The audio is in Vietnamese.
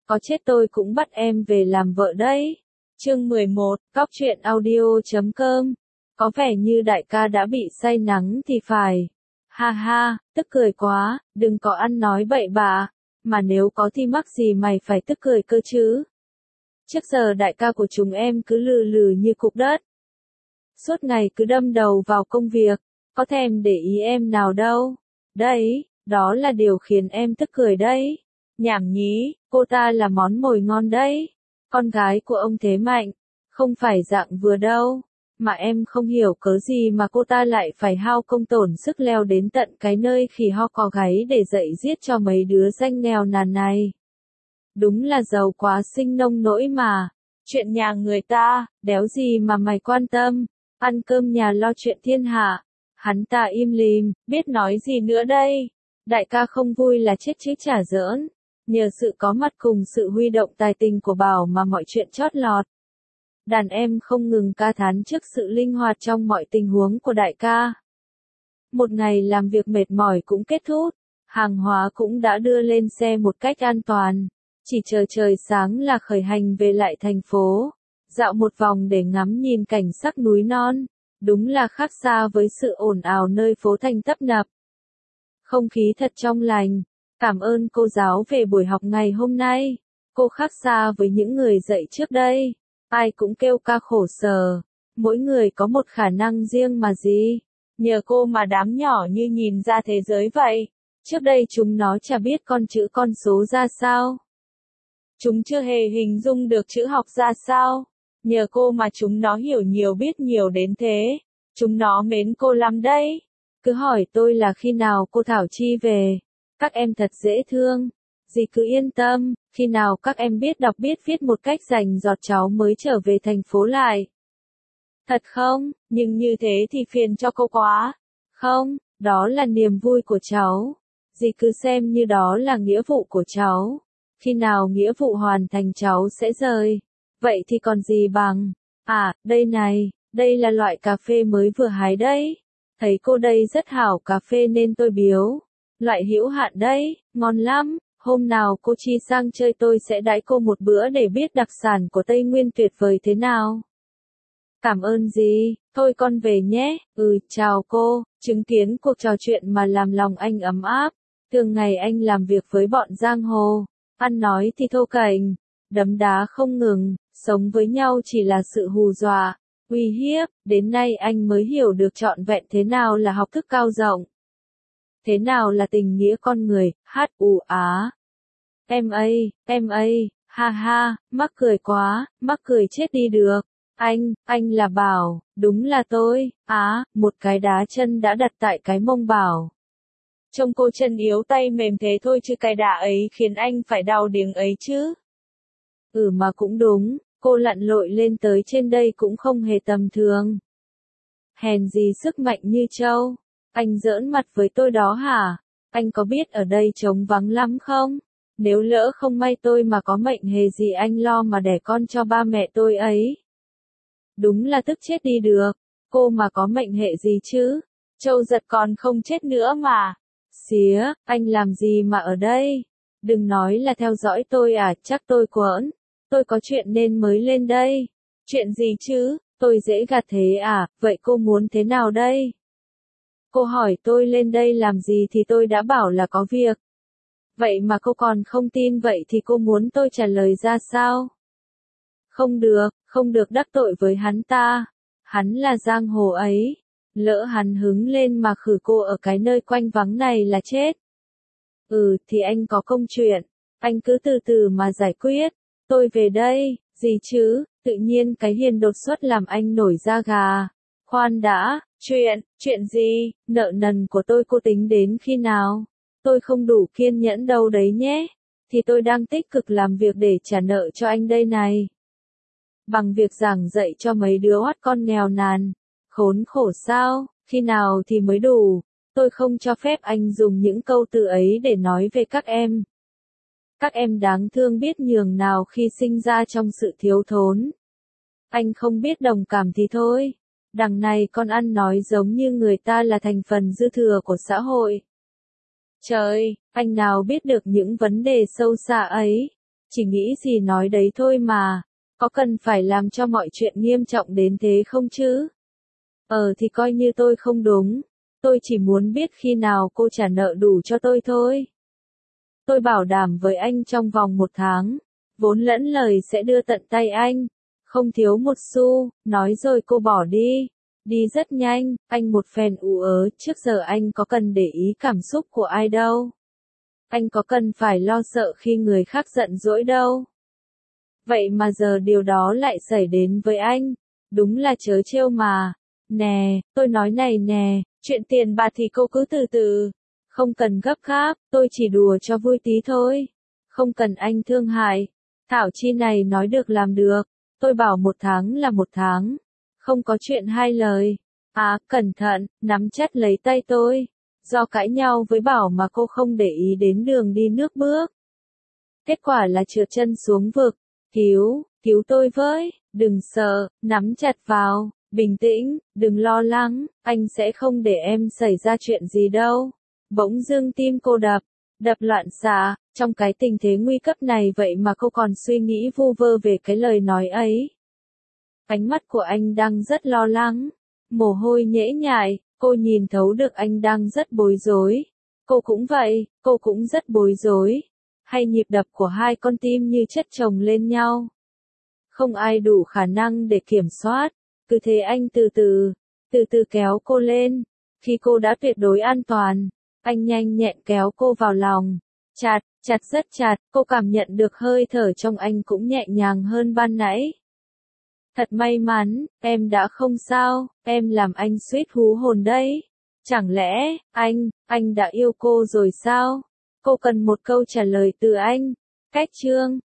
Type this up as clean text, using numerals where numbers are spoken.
có chết tôi cũng bắt em về làm vợ đấy. Chương 11, Cóc truyện audio.com. Có vẻ như đại ca đã bị say nắng thì phải. Ha ha, tức cười quá, đừng có ăn nói bậy bạ, mà nếu có thì mắc gì mày phải tức cười cơ chứ. Trước giờ đại ca của chúng em cứ lừ lừ như cục đất. Suốt ngày cứ đâm đầu vào công việc, có thèm để ý em nào đâu. Đấy, đó là điều khiến em tức cười đấy. Nhảm nhí, cô ta là món mồi ngon đấy. Con gái của ông Thế Mạnh, không phải dạng vừa đâu. Mà em không hiểu cớ gì mà cô ta lại phải hao công tổn sức leo đến tận cái nơi khỉ ho cò gáy để dạy giết cho mấy đứa danh nghèo nàn này. Đúng là giàu quá sinh nông nỗi mà. Chuyện nhà người ta, đéo gì mà mày quan tâm. Ăn cơm nhà lo chuyện thiên hạ. Hắn ta im lìm, biết nói gì nữa đây. Đại ca không vui là chết chứ chả giỡn. Nhờ sự có mặt cùng sự huy động tài tình của Bảo mà mọi chuyện chót lọt. Đàn em không ngừng ca thán trước sự linh hoạt trong mọi tình huống của đại ca. Một ngày làm việc mệt mỏi cũng kết thúc, hàng hóa cũng đã đưa lên xe một cách an toàn. Chỉ chờ trời sáng là khởi hành về lại thành phố, dạo một vòng để ngắm nhìn cảnh sắc núi non. Đúng là khác xa với sự ồn ào nơi phố thành tấp nập. Không khí thật trong lành. Cảm ơn cô giáo về buổi học ngày hôm nay. Cô khác xa với những người dạy trước đây. Ai cũng kêu ca khổ sở. Mỗi người có một khả năng riêng mà gì. Nhờ cô mà đám nhỏ như nhìn ra thế giới vậy. Trước đây chúng nó chả biết con chữ con số ra sao. Chúng chưa hề hình dung được chữ học ra sao. Nhờ cô mà chúng nó hiểu nhiều biết nhiều đến thế. Chúng nó mến cô lắm đấy. Cứ hỏi tôi là khi nào cô Thảo Chi về. Các em thật dễ thương. Dì cứ yên tâm, khi nào các em biết đọc biết viết một cách rành rọt cháu mới trở về thành phố lại. Thật không, nhưng như thế thì phiền cho cô quá. Không, đó là niềm vui của cháu. Dì cứ xem như đó là nghĩa vụ của cháu. Khi nào nghĩa vụ hoàn thành cháu sẽ rời. Vậy thì còn gì bằng. À, đây này, đây là loại cà phê mới vừa hái đấy. Thấy cô đây rất hảo cà phê nên tôi biếu. Loại hữu hạn đấy, ngon lắm. Hôm nào cô Chi sang chơi tôi sẽ đãi cô một bữa để biết đặc sản của Tây Nguyên tuyệt vời thế nào. Cảm ơn dì, thôi con về nhé. Chào cô. Chứng kiến cuộc trò chuyện mà làm lòng anh ấm áp. Thường ngày anh làm việc với bọn giang hồ, ăn nói thì thô kệch, đấm đá không ngừng, sống với nhau chỉ là sự hù dọa, uy hiếp. Đến nay anh mới hiểu được trọn vẹn thế nào là học thức cao rộng. Thế nào là tình nghĩa con người, H.U.A. Em ơi, ha ha, mắc cười quá, mắc cười chết đi được. Anh là Bảo, đúng là tôi. Một cái đá chân đã đặt tại cái mông Bảo. Trông cô chân yếu tay mềm thế thôi chứ cái đá ấy khiến anh phải đau điếng ấy chứ. Mà cũng đúng, cô lặn lội lên tới trên đây cũng không hề tầm thường. Hèn gì sức mạnh như trâu. Anh giỡn mặt với tôi đó hả? Anh có biết ở đây trống vắng lắm không? Nếu lỡ không may tôi mà có mệnh hề gì anh lo mà đẻ con cho ba mẹ tôi ấy. Đúng là tức chết đi được. Cô mà có mệnh hệ gì chứ? Trâu giật còn không chết nữa mà. Xía, anh làm gì mà ở đây? Đừng nói là theo dõi tôi à, chắc tôi quỡn. Tôi có chuyện nên mới lên đây. Chuyện gì chứ? Tôi dễ gạt thế à, vậy cô muốn thế nào đây? Cô hỏi tôi lên đây làm gì thì tôi đã bảo là có việc. Vậy mà cô còn không tin, vậy thì cô muốn tôi trả lời ra sao? Không được đắc tội với hắn ta. Hắn là giang hồ ấy. Lỡ hắn hứng lên mà khử cô ở cái nơi quanh vắng này là chết. Thì anh có công chuyện. Anh cứ từ từ mà giải quyết. Tôi về đây, gì chứ, tự nhiên cái hiền đột xuất làm anh nổi da gà. Khoan đã, chuyện gì, nợ nần của tôi cô tính đến khi nào? Tôi không đủ kiên nhẫn đâu đấy nhé. Thì tôi đang tích cực làm việc để trả nợ cho anh đây này. Bằng việc giảng dạy cho mấy đứa oát con nghèo nàn. Khốn khổ sao, khi nào thì mới đủ. Tôi không cho phép anh dùng những câu từ ấy để nói về các em. Các em đáng thương biết nhường nào khi sinh ra trong sự thiếu thốn. Anh không biết đồng cảm thì thôi. Đằng này con ăn nói giống như người ta là thành phần dư thừa của xã hội. Trời, anh nào biết được những vấn đề sâu xa ấy. chỉ nghĩ gì nói đấy thôi mà, có cần phải làm cho mọi chuyện nghiêm trọng đến thế không chứ? Thì coi như tôi không đúng, tôi chỉ muốn biết khi nào cô trả nợ đủ cho tôi thôi. Tôi bảo đảm với anh trong vòng 1 tháng, vốn lẫn lời sẽ đưa tận tay anh, không thiếu một xu, nói rồi cô bỏ đi. Đi rất nhanh, anh một phen ú ớ, trước giờ anh có cần để ý cảm xúc của ai đâu. Anh có cần phải lo sợ khi người khác giận dỗi đâu. Vậy mà giờ điều đó lại xảy đến với anh, đúng là trớ trêu mà. Nè, tôi nói này nè, chuyện tiền bạc thì cô cứ từ từ, không cần gấp gáp, tôi chỉ đùa cho vui tí thôi. Không cần anh thương hại. Thảo chi này nói được làm được, tôi bảo 1 tháng là 1 tháng, không có chuyện hai lời. À, cẩn thận, nắm chặt lấy tay tôi. Do cãi nhau với Bảo mà cô không để ý đến đường đi nước bước. Kết quả là trượt chân xuống vực. Cứu tôi với, đừng sợ, nắm chặt vào, bình tĩnh, đừng lo lắng, anh sẽ không để em xảy ra chuyện gì đâu. Bỗng dưng tim cô đập loạn xạ, trong cái tình thế nguy cấp này vậy mà cô còn suy nghĩ vu vơ về cái lời nói ấy. Ánh mắt của anh đang rất lo lắng, mồ hôi nhễ nhại, cô nhìn thấu được anh đang rất bối rối. Cô cũng vậy, cô cũng rất bối rối. Hay nhịp đập của hai con tim như chất chồng lên nhau. Không ai đủ khả năng để kiểm soát, cứ thế anh từ từ kéo cô lên. Khi cô đã tuyệt đối an toàn, anh nhanh nhẹn kéo cô vào lòng. Chặt, rất chặt, cô cảm nhận được hơi thở trong anh cũng nhẹ nhàng hơn ban nãy. Thật may mắn, em đã không sao, em làm anh suýt hú hồn đấy. Chẳng lẽ, anh đã yêu cô rồi sao? Cô cần một câu trả lời từ anh. Cách chương